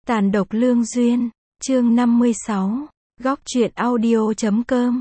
Tàn độc lương duyên, chương 56, góc truyện audio.com.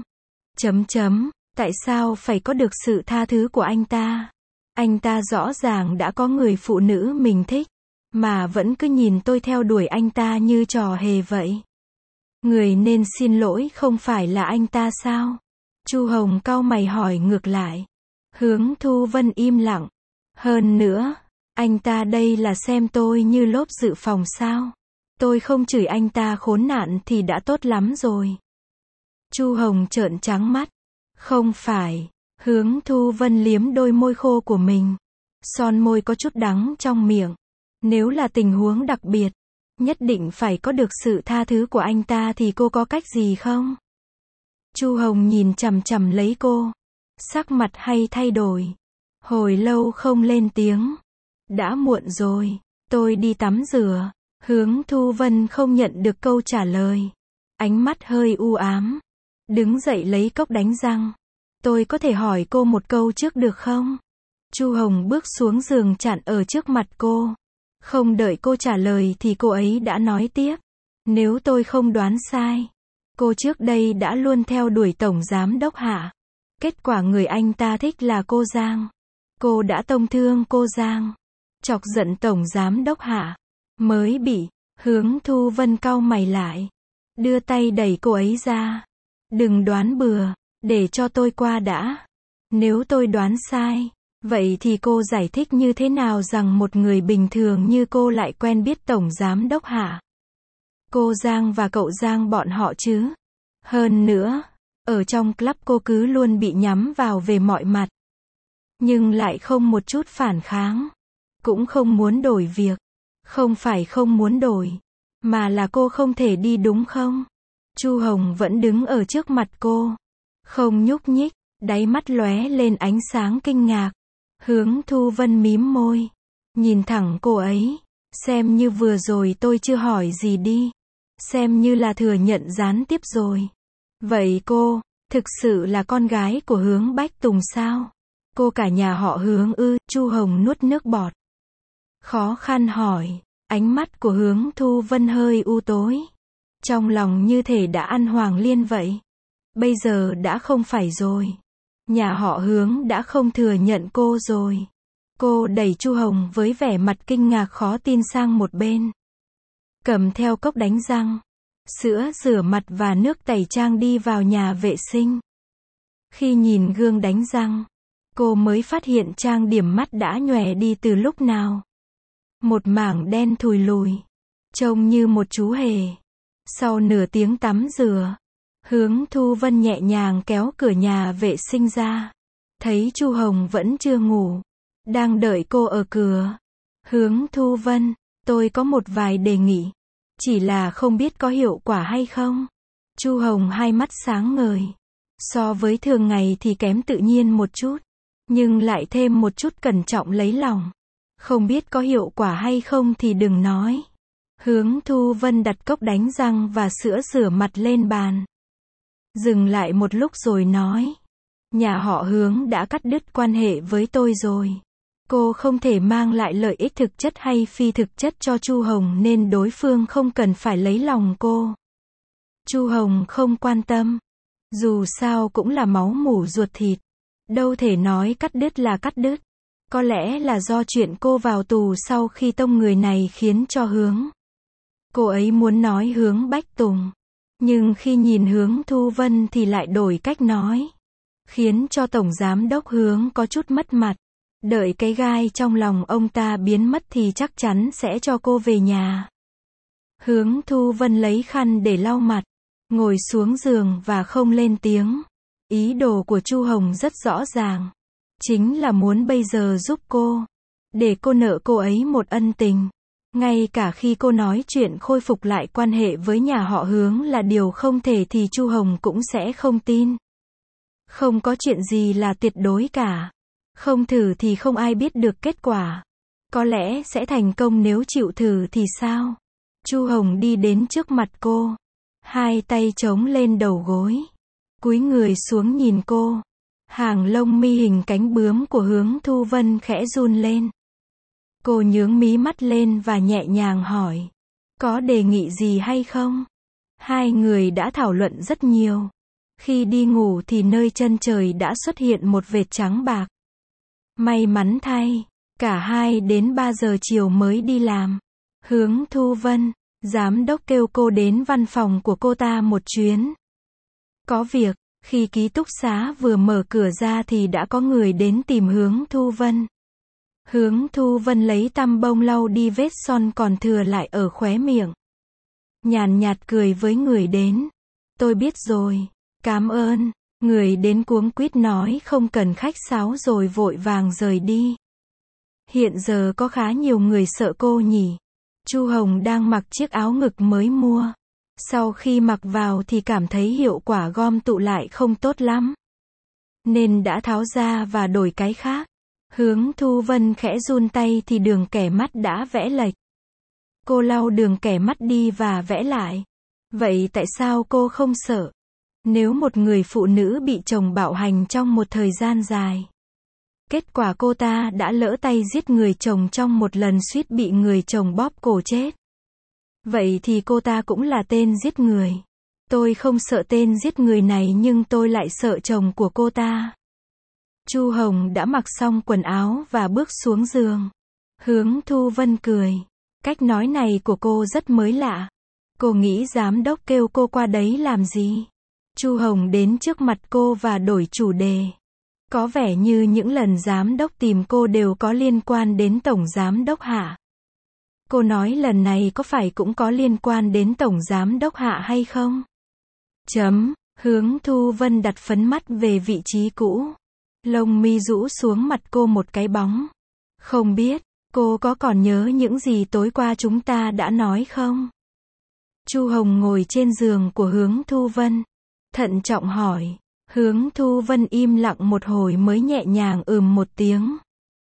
Tại sao phải có được sự tha thứ của anh ta? Anh ta rõ ràng đã có người phụ nữ mình thích, mà vẫn cứ nhìn tôi theo đuổi anh ta như trò hề vậy. Người nên xin lỗi không phải là anh ta sao? Chu Hồng cau mày hỏi ngược lại. Hướng Thu Vân im lặng. Hơn nữa, anh ta đây là xem tôi như lốp dự phòng sao? Tôi không chửi anh ta khốn nạn thì đã tốt lắm rồi. Chu Hồng trợn trắng mắt. Không phải. Hướng Thu Vân liếm đôi môi khô của mình. Son môi có chút đắng trong miệng. Nếu là tình huống đặc biệt, nhất định phải có được sự tha thứ của anh ta thì cô có cách gì không? Chu Hồng nhìn chằm chằm lấy cô. Sắc mặt hay thay đổi. Hồi lâu không lên tiếng. Đã muộn rồi. Tôi đi tắm rửa. Hướng Thu Vân không nhận được câu trả lời. Ánh mắt hơi u ám. Đứng dậy lấy cốc đánh răng. Tôi có thể hỏi cô một câu trước được không? Chu Hồng bước xuống giường chặn ở trước mặt cô. Không đợi cô trả lời thì cô ấy đã nói tiếp. Nếu tôi không đoán sai, cô trước đây đã luôn theo đuổi Tổng Giám Đốc Hạ. Kết quả người anh ta thích là cô Giang. Cô đã tông thương cô Giang, chọc giận Tổng Giám Đốc Hạ. Mới bị. Hướng Thu Vân cau mày lại. Đưa tay đẩy cô ấy ra. Đừng đoán bừa, để cho tôi qua đã. Nếu tôi đoán sai, vậy thì cô giải thích như thế nào rằng một người bình thường như cô lại quen biết Tổng Giám Đốc Hạ? Cô Giang và cậu Giang bọn họ chứ? Hơn nữa, ở trong club cô cứ luôn bị nhắm vào về mọi mặt. Nhưng lại không một chút phản kháng. Cũng không muốn đổi việc. Không phải không muốn đổi, mà là cô không thể đi đúng không? Chu Hồng vẫn đứng ở trước mặt cô. Không nhúc nhích, đáy mắt lóe lên ánh sáng kinh ngạc. Hướng Thu Vân mím môi. Nhìn thẳng cô ấy. Xem như vừa rồi tôi chưa hỏi gì đi. Xem như là thừa nhận gián tiếp rồi. Vậy cô, thực sự là con gái của Hướng Bách Tùng sao? Cô cả nhà họ Hướng ư? Chu Hồng nuốt nước bọt. Khó khăn hỏi. Ánh mắt của Hướng Thu Vân hơi u tối. Trong lòng như thể đã ăn Hoàng Liên vậy. Bây giờ đã không phải rồi. Nhà họ Hướng đã không thừa nhận cô rồi. Cô đẩy Chu Hồng với vẻ mặt kinh ngạc khó tin sang một bên. Cầm theo cốc đánh răng, sữa rửa mặt và nước tẩy trang đi vào nhà vệ sinh. Khi nhìn gương đánh răng, cô mới phát hiện trang điểm mắt đã nhòe đi từ lúc nào. Một mảng đen thùi lùi, trông như một chú hề. Sau nửa tiếng tắm rửa, Hướng Thu Vân nhẹ nhàng kéo cửa nhà vệ sinh ra. Thấy Chu Hồng vẫn chưa ngủ, đang đợi cô ở cửa. Hướng Thu Vân, tôi có một vài đề nghị, chỉ là không biết có hiệu quả hay không. Chu Hồng hai mắt sáng ngời. So với thường ngày thì kém tự nhiên một chút, nhưng lại thêm một chút cẩn trọng lấy lòng. Không biết có hiệu quả hay không thì đừng nói. Hướng Thu Vân đặt cốc đánh răng và sữa rửa mặt lên bàn. Dừng lại một lúc rồi nói. Nhà họ Hướng đã cắt đứt quan hệ với tôi rồi. Cô không thể mang lại lợi ích thực chất hay phi thực chất cho Chu Hồng nên đối phương không cần phải lấy lòng cô. Chu Hồng không quan tâm. Dù sao cũng là máu mủ ruột thịt. Đâu thể nói cắt đứt là cắt đứt. Có lẽ là do chuyện cô vào tù sau khi tông người này khiến cho Hướng. Cô ấy muốn nói Hướng Bách Tùng. Nhưng khi nhìn Hướng Thu Vân thì lại đổi cách nói. Khiến cho Tổng Giám Đốc Hướng có chút mất mặt. Đợi cái gai trong lòng ông ta biến mất thì chắc chắn sẽ cho cô về nhà. Hướng Thu Vân lấy khăn để lau mặt. Ngồi xuống giường và không lên tiếng. Ý đồ của Chu Hồng rất rõ ràng. Chính là muốn bây giờ giúp cô. Để cô nợ cô ấy một ân tình. Ngay cả khi cô nói chuyện khôi phục lại quan hệ với nhà họ Hướng là điều không thể thì Chu Hồng cũng sẽ không tin. Không có chuyện gì là tuyệt đối cả. Không thử thì không ai biết được kết quả. Có lẽ sẽ thành công nếu chịu thử thì sao? Chu Hồng đi đến trước mặt cô. Hai tay chống lên đầu gối. Cúi người xuống nhìn cô. Hàng lông mi hình cánh bướm của Hướng Thu Vân khẽ run lên. Cô nhướng mí mắt lên và nhẹ nhàng hỏi. Có đề nghị gì hay không? Hai người đã thảo luận rất nhiều. Khi đi ngủ thì nơi chân trời đã xuất hiện một vệt trắng bạc. May mắn thay, cả 2 đến 3 giờ chiều mới đi làm. Hướng Thu Vân, giám đốc kêu cô đến văn phòng của cô ta một chuyến. Có việc, khi ký túc xá vừa mở cửa ra thì đã có người đến tìm Hướng Thu Vân. Hướng Thu Vân lấy tăm bông lau đi vết son còn thừa lại ở khóe miệng. Nhàn nhạt cười với người đến. Tôi biết rồi, cảm ơn. Người đến cuống quýt nói không cần khách sáo rồi vội vàng rời đi. Hiện giờ có khá nhiều người sợ cô nhỉ. Chu Hồng đang mặc chiếc áo ngực mới mua. Sau khi mặc vào thì cảm thấy hiệu quả gom tụ lại không tốt lắm. Nên đã tháo ra và đổi cái khác. Hướng Thu Vân khẽ run tay thì đường kẻ mắt đã vẽ lệch. Cô lau đường kẻ mắt đi và vẽ lại. Vậy tại sao cô không sợ? Nếu một người phụ nữ bị chồng bạo hành trong một thời gian dài. Kết quả cô ta đã lỡ tay giết người chồng trong một lần suýt bị người chồng bóp cổ chết. Vậy thì cô ta cũng là tên giết người. Tôi không sợ tên giết người này nhưng tôi lại sợ chồng của cô ta. Chu Hồng đã mặc xong quần áo và bước xuống giường. Hướng Thu Vân cười. Cách nói này của cô rất mới lạ. Cô nghĩ giám đốc kêu cô qua đấy làm gì? Chu Hồng đến trước mặt cô và đổi chủ đề. Có vẻ như những lần giám đốc tìm cô đều có liên quan đến tổng giám đốc Hạ. Cô nói lần này có phải cũng có liên quan đến tổng giám đốc Hạ hay không? Hướng Thu Vân đặt phấn mắt về vị trí cũ. Lông mi rũ xuống mặt cô một cái bóng. Không biết, cô có còn nhớ những gì tối qua chúng ta đã nói không? Chu Hồng ngồi trên giường của Hướng Thu Vân. Thận trọng hỏi. Hướng Thu Vân im lặng một hồi mới nhẹ nhàng một tiếng.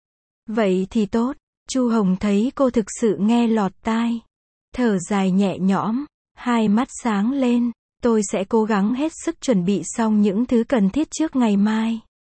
Vậy thì tốt. Chu Hồng thấy cô thực sự nghe lọt tai. Thở dài nhẹ nhõm. Hai mắt sáng lên. Tôi sẽ cố gắng hết sức chuẩn bị xong những thứ cần thiết trước ngày mai.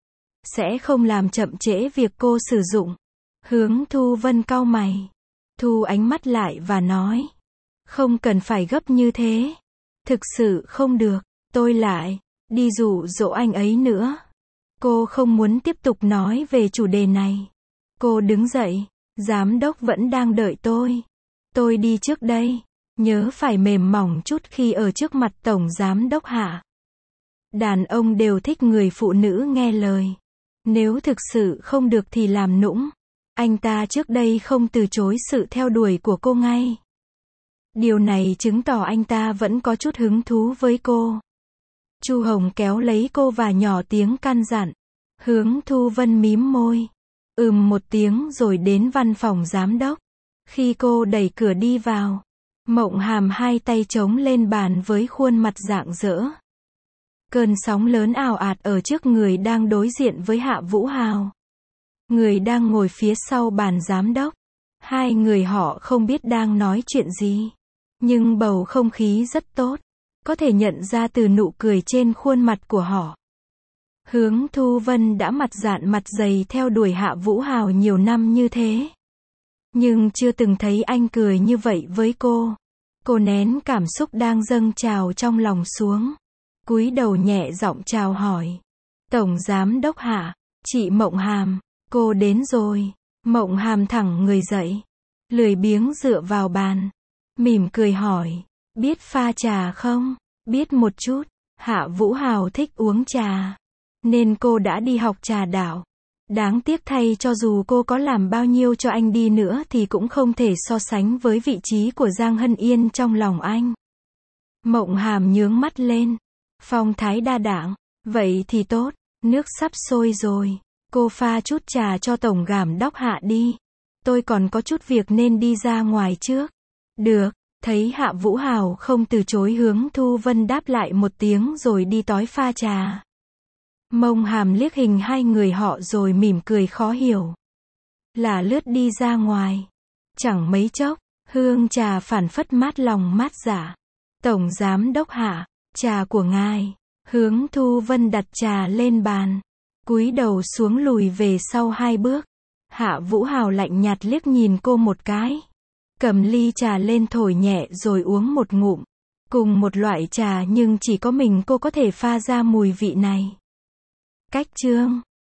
Sẽ không làm chậm trễ việc cô sử dụng. Hướng Thu Vân cau mày. Thu ánh mắt lại và nói. Không cần phải gấp như thế. Thực sự không được. Tôi lại đi dụ dỗ anh ấy nữa. Cô không muốn tiếp tục nói về chủ đề này. Cô đứng dậy. Giám đốc vẫn đang đợi tôi. Tôi đi trước đây. Nhớ phải mềm mỏng chút khi ở trước mặt tổng giám đốc Hạ. Đàn ông đều thích người phụ nữ nghe lời. Nếu thực sự không được thì làm nũng. Anh ta trước đây không từ chối sự theo đuổi của cô ngay. Điều này chứng tỏ anh ta vẫn có chút hứng thú với cô. Chu Hồng kéo lấy cô và nhỏ tiếng căn dặn. Hướng Thu Vân mím môi. Một tiếng rồi đến văn phòng giám đốc. Khi cô đẩy cửa đi vào, Mộng Hàm hai tay chống lên bàn với khuôn mặt rạng rỡ. Cơn sóng lớn ào ạt ở trước người đang đối diện với Hạ Vũ Hào. Người đang ngồi phía sau bàn giám đốc. Hai người họ không biết đang nói chuyện gì. Nhưng bầu không khí rất tốt. Có thể nhận ra từ nụ cười trên khuôn mặt của họ. Hướng Thu Vân đã mặt dạn mặt dày theo đuổi Hạ Vũ Hào nhiều năm như thế. Nhưng chưa từng thấy anh cười như vậy với cô. Cô nén cảm xúc đang dâng trào trong lòng xuống. Cúi đầu nhẹ giọng chào hỏi. Tổng giám đốc Hạ, chị Mộng Hàm, cô đến rồi. Mộng Hàm thẳng người dậy. Lười biếng dựa vào bàn. Mỉm cười hỏi. Biết pha trà không? Biết một chút. Hạ Vũ Hào thích uống trà. Nên cô đã đi học trà đạo. Đáng tiếc thay cho dù cô có làm bao nhiêu cho anh đi nữa thì cũng không thể so sánh với vị trí của Giang Hân Yên trong lòng anh. Mộng Hàm nhướng mắt lên. Phong thái đa đảng. Vậy thì tốt. Nước sắp sôi rồi. Cô pha chút trà cho tổng giám đốc Hạ đi. Tôi còn có chút việc nên đi ra ngoài trước. Được. Thấy Hạ Vũ Hào không từ chối, Hướng Thu Vân đáp lại một tiếng rồi đi tói pha trà. Mộng Hàm liếc hình hai người họ rồi mỉm cười khó hiểu. Là lướt đi ra ngoài. Chẳng mấy chốc, hương trà phảng phất mát lòng mát dạ. Tổng giám đốc Hạ, trà của ngài. Hướng Thu Vân đặt trà lên bàn. Cúi đầu xuống lùi về sau 2 bước. Hạ Vũ Hào lạnh nhạt liếc nhìn cô một cái. Cầm ly trà lên thổi nhẹ rồi uống một ngụm. Cùng một loại trà nhưng chỉ có mình cô có thể pha ra mùi vị này. Cách chương